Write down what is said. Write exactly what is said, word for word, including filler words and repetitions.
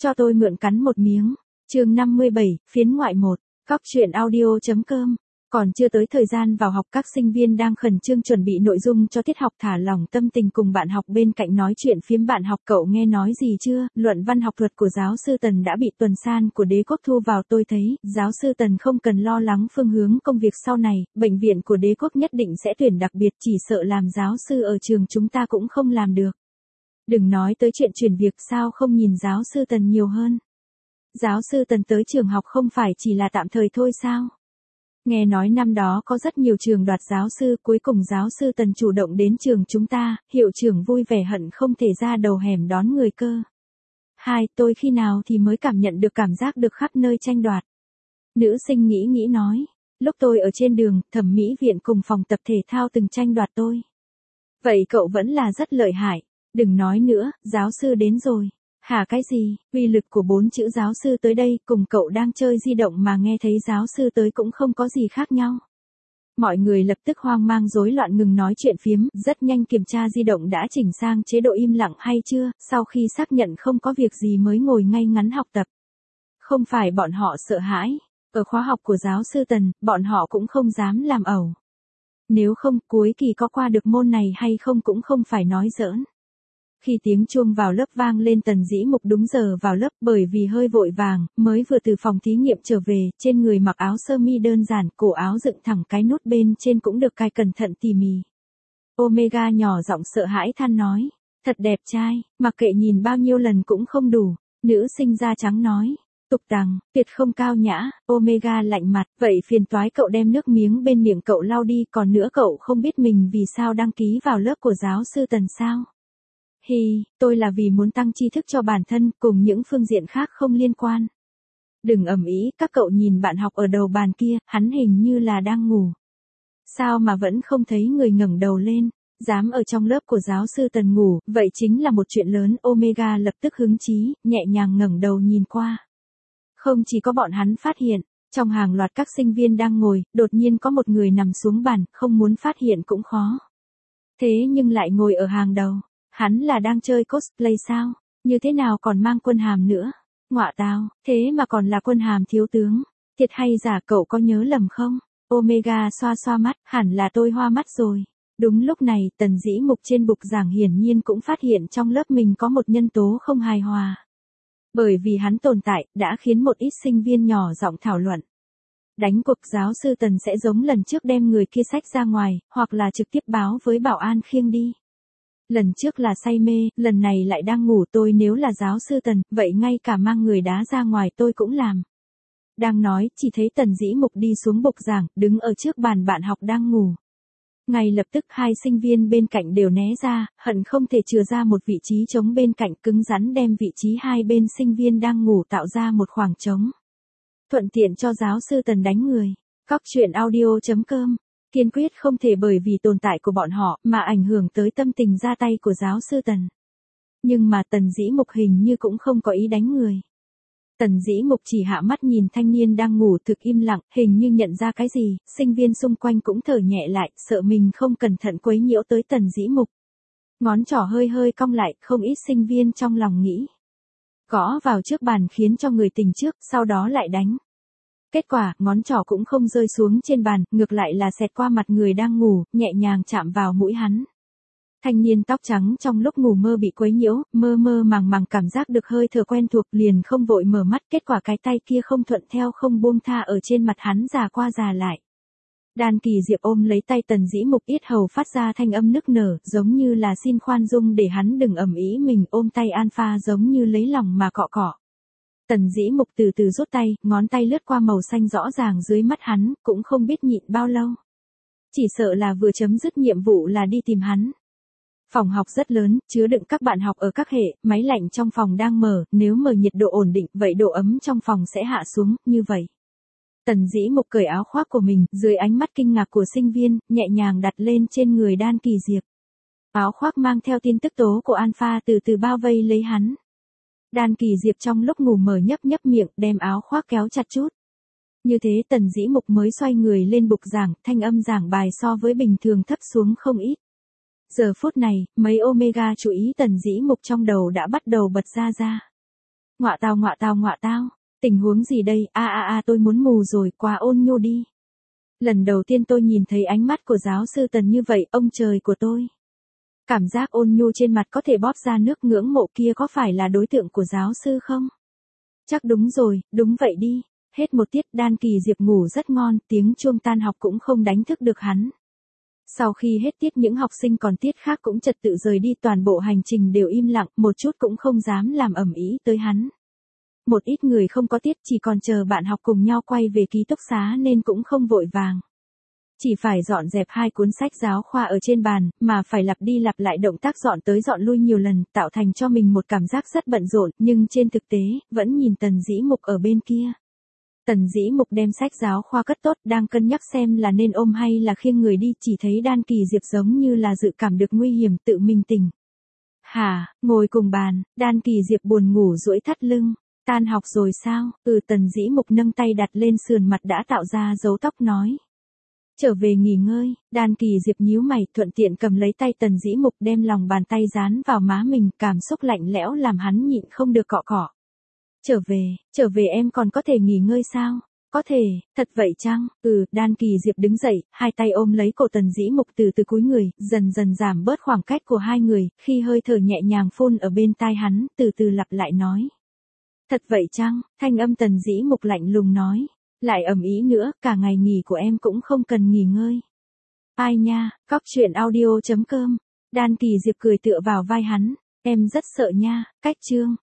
Cho tôi mượn cắn một miếng. Chương năm mươi bảy, phiến ngoại một. Cóc truyện audio chấm com. Còn chưa tới thời gian vào học, các sinh viên đang khẩn trương chuẩn bị nội dung cho tiết học, thả lỏng tâm tình cùng bạn học bên cạnh nói chuyện phiếm. Bạn học, cậu nghe nói gì chưa? Luận văn học thuật của giáo sư Tần đã bị tuần san của Đế Quốc thu vào. Tôi thấy, giáo sư Tần không cần lo lắng phương hướng công việc sau này, bệnh viện của Đế Quốc nhất định sẽ tuyển đặc biệt, chỉ sợ làm giáo sư ở trường chúng ta cũng không làm được. Đừng nói tới chuyện chuyển việc, sao không nhìn giáo sư Tần nhiều hơn? Giáo sư Tần tới trường học không phải chỉ là tạm thời thôi sao? Nghe nói năm đó có rất nhiều trường đoạt giáo sư, cuối cùng giáo sư Tần chủ động đến trường chúng ta, hiệu trưởng vui vẻ hận không thể ra đầu hẻm đón người cơ. Hai, tôi khi nào thì mới cảm nhận được cảm giác được khắp nơi tranh đoạt? Nữ sinh nghĩ nghĩ nói, lúc tôi ở trên đường, thẩm mỹ viện cùng phòng tập thể thao từng tranh đoạt tôi. Vậy cậu vẫn là rất lợi hại. Đừng nói nữa, giáo sư đến rồi. Hả cái gì, uy lực của bốn chữ giáo sư tới đây, cùng cậu đang chơi di động mà nghe thấy giáo sư tới cũng không có gì khác nhau. Mọi người lập tức hoang mang rối loạn ngừng nói chuyện phiếm, rất nhanh kiểm tra di động đã chỉnh sang chế độ im lặng hay chưa, sau khi xác nhận không có việc gì mới ngồi ngay ngắn học tập. Không phải bọn họ sợ hãi, ở khóa học của giáo sư Tần, bọn họ cũng không dám làm ẩu. Nếu không, cuối kỳ có qua được môn này hay không cũng không phải nói giỡn. Khi tiếng chuông vào lớp vang lên, Tần Dĩ Mục đúng giờ vào lớp, bởi vì hơi vội vàng, mới vừa từ phòng thí nghiệm trở về, trên người mặc áo sơ mi đơn giản, cổ áo dựng thẳng, cái nút bên trên cũng được cài cẩn thận tỉ mỉ. Omega nhỏ giọng sợ hãi than nói, thật đẹp trai, mặc kệ nhìn bao nhiêu lần cũng không đủ. Nữ sinh da trắng nói, tục tằng, tuyệt không cao nhã. Omega lạnh mặt, vậy phiền toái cậu đem nước miếng bên miệng cậu lau đi, còn nữa cậu không biết mình vì sao đăng ký vào lớp của giáo sư Tần sao? Hi, tôi là vì muốn tăng tri thức cho bản thân, cùng những phương diện khác không liên quan. Đừng ầm ĩ, các cậu nhìn bạn học ở đầu bàn kia, hắn hình như là đang ngủ. Sao mà vẫn không thấy người ngẩng đầu lên, dám ở trong lớp của giáo sư Tần ngủ, vậy chính là một chuyện lớn. Omega lập tức hứng chí, nhẹ nhàng ngẩng đầu nhìn qua. Không chỉ có bọn hắn phát hiện, trong hàng loạt các sinh viên đang ngồi, đột nhiên có một người nằm xuống bàn, không muốn phát hiện cũng khó. Thế nhưng lại ngồi ở hàng đầu. Hắn là đang chơi cosplay sao? Như thế nào còn mang quân hàm nữa? Ngọa tào, thế mà còn là quân hàm thiếu tướng. Thiệt hay giả, cậu có nhớ lầm không? Omega xoa xoa mắt, hẳn là tôi hoa mắt rồi. Đúng lúc này, Tần Dĩ Mục trên bục giảng hiển nhiên cũng phát hiện trong lớp mình có một nhân tố không hài hòa. Bởi vì hắn tồn tại, đã khiến một ít sinh viên nhỏ giọng thảo luận. Đánh cuộc giáo sư Tần sẽ giống lần trước đem người kia xách ra ngoài, hoặc là trực tiếp báo với bảo an khiêng đi. Lần trước là say mê, lần này lại đang ngủ. Tôi nếu là giáo sư Tần, vậy ngay cả mang người đá ra ngoài tôi cũng làm. Đang nói, chỉ thấy Tần Dĩ Mục đi xuống bục giảng, đứng ở trước bàn bạn học đang ngủ. Ngay lập tức hai sinh viên bên cạnh đều né ra, hận không thể chừa ra một vị trí trống bên cạnh, cứng rắn đem vị trí hai bên sinh viên đang ngủ tạo ra một khoảng trống. Thuận tiện cho giáo sư Tần đánh người. Cóc truyện audio chấm com. Kiên quyết không thể bởi vì tồn tại của bọn họ mà ảnh hưởng tới tâm tình ra tay của giáo sư Tần. Nhưng mà Tần Dĩ Mục hình như cũng không có ý đánh người. Tần Dĩ Mục chỉ hạ mắt nhìn thanh niên đang ngủ, thực im lặng, hình như nhận ra cái gì. Sinh viên xung quanh cũng thở nhẹ lại, sợ mình không cẩn thận quấy nhiễu tới Tần Dĩ Mục. Ngón trỏ hơi hơi cong lại, không ít sinh viên trong lòng nghĩ. Gõ vào trước bàn khiến cho người tỉnh trước, sau đó lại đánh. Kết quả, ngón trỏ cũng không rơi xuống trên bàn, ngược lại là xẹt qua mặt người đang ngủ, nhẹ nhàng chạm vào mũi hắn. Thanh niên tóc trắng trong lúc ngủ mơ bị quấy nhiễu, mơ mơ màng màng cảm giác được hơi thở quen thuộc, liền không vội mở mắt, kết quả cái tay kia không thuận theo không buông tha ở trên mặt hắn già qua già lại. Đan Kỳ Diệp ôm lấy tay Tần Dĩ Mục, yết hầu phát ra thanh âm nức nở, giống như là xin khoan dung để hắn đừng ầm ĩ mình, ôm tay Alpha giống như lấy lòng mà cọ cọ. Tần Dĩ Mục từ từ rút tay, ngón tay lướt qua màu xanh rõ ràng dưới mắt hắn, cũng không biết nhịn bao lâu. Chỉ sợ là vừa chấm dứt nhiệm vụ là đi tìm hắn. Phòng học rất lớn, chứa đựng các bạn học ở các hệ, máy lạnh trong phòng đang mở, nếu mở nhiệt độ ổn định, vậy độ ấm trong phòng sẽ hạ xuống, như vậy. Tần Dĩ Mục cởi áo khoác của mình, dưới ánh mắt kinh ngạc của sinh viên, nhẹ nhàng đặt lên trên người Đan Kỳ Diệp. Áo khoác mang theo tin tức tố của Alpha từ từ bao vây lấy hắn. Đan Kỳ Diệp trong lúc ngủ mở nhấp nhấp miệng, đem áo khoác kéo chặt chút. Như thế Tần Dĩ Mục mới xoay người lên bục giảng, thanh âm giảng bài so với bình thường thấp xuống không ít. Giờ phút này, mấy Omega chú ý Tần Dĩ Mục trong đầu đã bắt đầu bật ra ra. ngọa tao ngọa tao ngọa tao, tình huống gì đây, a a a tôi muốn mù rồi, quá ôn nhu đi. Lần đầu tiên tôi nhìn thấy ánh mắt của giáo sư Tần như vậy, ông trời của tôi. Cảm giác ôn nhu trên mặt có thể bóp ra nước, ngưỡng mộ kia có phải là đối tượng của giáo sư không? Chắc đúng rồi, đúng vậy đi. Hết một tiết, Đan Kỳ Diệp ngủ rất ngon, tiếng chuông tan học cũng không đánh thức được hắn. Sau khi hết tiết những học sinh còn tiết khác cũng trật tự rời đi, toàn bộ hành trình đều im lặng, một chút cũng không dám làm ầm ĩ tới hắn. Một ít người không có tiết chỉ còn chờ bạn học cùng nhau quay về ký túc xá nên cũng không vội vàng. Chỉ phải dọn dẹp hai cuốn sách giáo khoa ở trên bàn, mà phải lặp đi lặp lại động tác dọn tới dọn lui nhiều lần, tạo thành cho mình một cảm giác rất bận rộn, nhưng trên thực tế, vẫn nhìn Tần Dĩ Mục ở bên kia. Tần Dĩ Mục đem sách giáo khoa cất tốt, đang cân nhắc xem là nên ôm hay là khiêng người đi, chỉ thấy Đan Kỳ Diệp giống như là dự cảm được nguy hiểm tự mình tỉnh. Hả, ngồi cùng bàn, Đan Kỳ Diệp buồn ngủ duỗi thắt lưng. Tan học rồi sao? Ừ, Tần Dĩ Mục nâng tay đặt lên sườn mặt đã tạo ra dấu tóc nói. Trở về nghỉ ngơi, Đan Kỳ Diệp nhíu mày, thuận tiện cầm lấy tay Tần Dĩ Mục đem lòng bàn tay dán vào má mình, cảm xúc lạnh lẽo làm hắn nhịn không được cọ cọ. Trở về, trở về em còn có thể nghỉ ngơi sao? Có thể, thật vậy chăng? Ừ, Đan Kỳ Diệp đứng dậy, hai tay ôm lấy cổ Tần Dĩ Mục từ từ cúi người, dần dần giảm bớt khoảng cách của hai người, khi hơi thở nhẹ nhàng phun ở bên tai hắn, từ từ lặp lại nói. Thật vậy chăng? Thanh âm Tần Dĩ Mục lạnh lùng nói. Lại ầm ĩ nữa, cả ngày nghỉ của em cũng không cần nghỉ ngơi. Ai nha, cóc truyện audio chấm com. Đan Kỳ Diệp cười tựa vào vai hắn. Em rất sợ nha, cách chương.